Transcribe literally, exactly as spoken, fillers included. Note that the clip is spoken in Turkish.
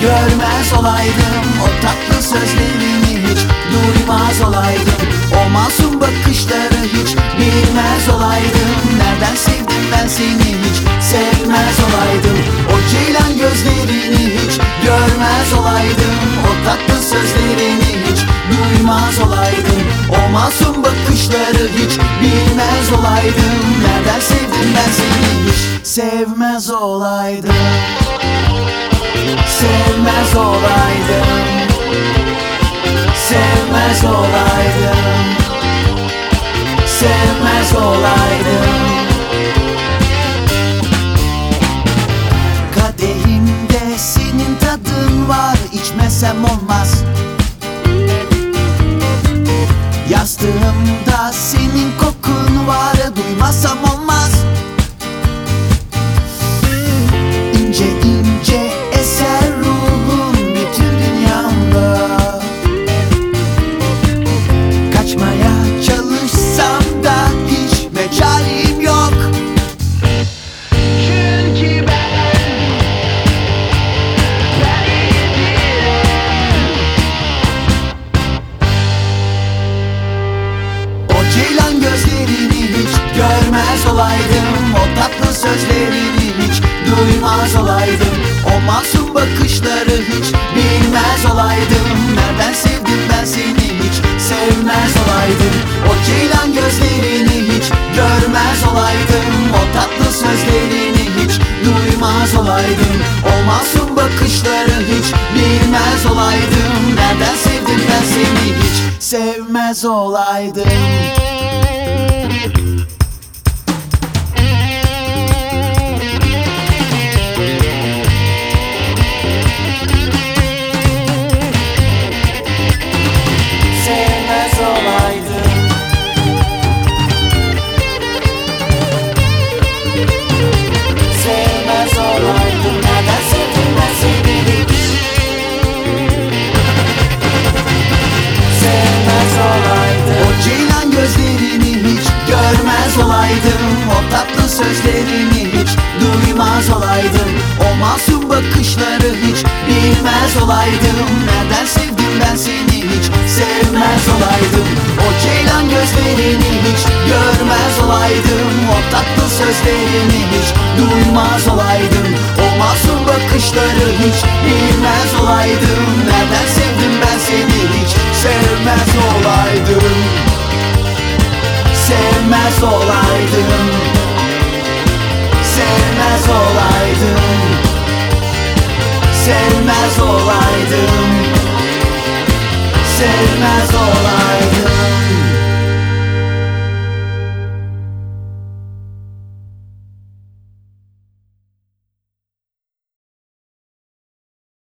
görmez olaydım. O tatlı sözlerini hiç duymaz olaydım. O masum bakışları hiç bilmez olaydım. Nereden sevdim ben seni hiç sevmez olaydım. O ceylan gözlerini hiç görmez olaydım. O tatlı sözlerini hiç duymaz olaydım. O masum bakışları hiç bilmez olaydım. Nereden sevdim ben seni hiç sevmez olaydım. Sevmez olaydım. Sevmez olaydım. Sevmez olaydım. Kadehimde senin tadın var, içmesem olmaz. Yastığımda senin kokun var, duymazsam olmaz. İnce ince eser ruhum bütün dünyamda. Kaçmaya çalışsam da hiç mecalim yok. Çünkü ben o ceylan gözlerini hiç görmez olaydım. O tatlı sözlerini hiç duymaz olaydım. O masum bakışları hiç bilmez olaydım. Nereden sevdim ben seni hiç sevmez olaydım. O ceylan gözlerini hiç görmez olaydım. O tatlı sözlerini hiç duymaz olaydım. O masum bakışları hiç bilmez olaydım. Nereden sevdim ben seni hiç sevmez olaydım. Olaydım, o tatlı sözlerini hiç duymaz olaydım. O masum bakışları hiç bilmez olaydım. Nereden sevdim ben seni hiç sevmez olaydım. O ceylan gözlerini hiç görmez olaydım. O tatlı sözlerini hiç duymaz olaydım. O masum bakışları hiç bilmez olaydım. Nereden sevdim ben seni hiç sevmez olaydım. Sevmez olaydım. Sevmez olaydım. Sevmez olaydım. Sevmez olaydım.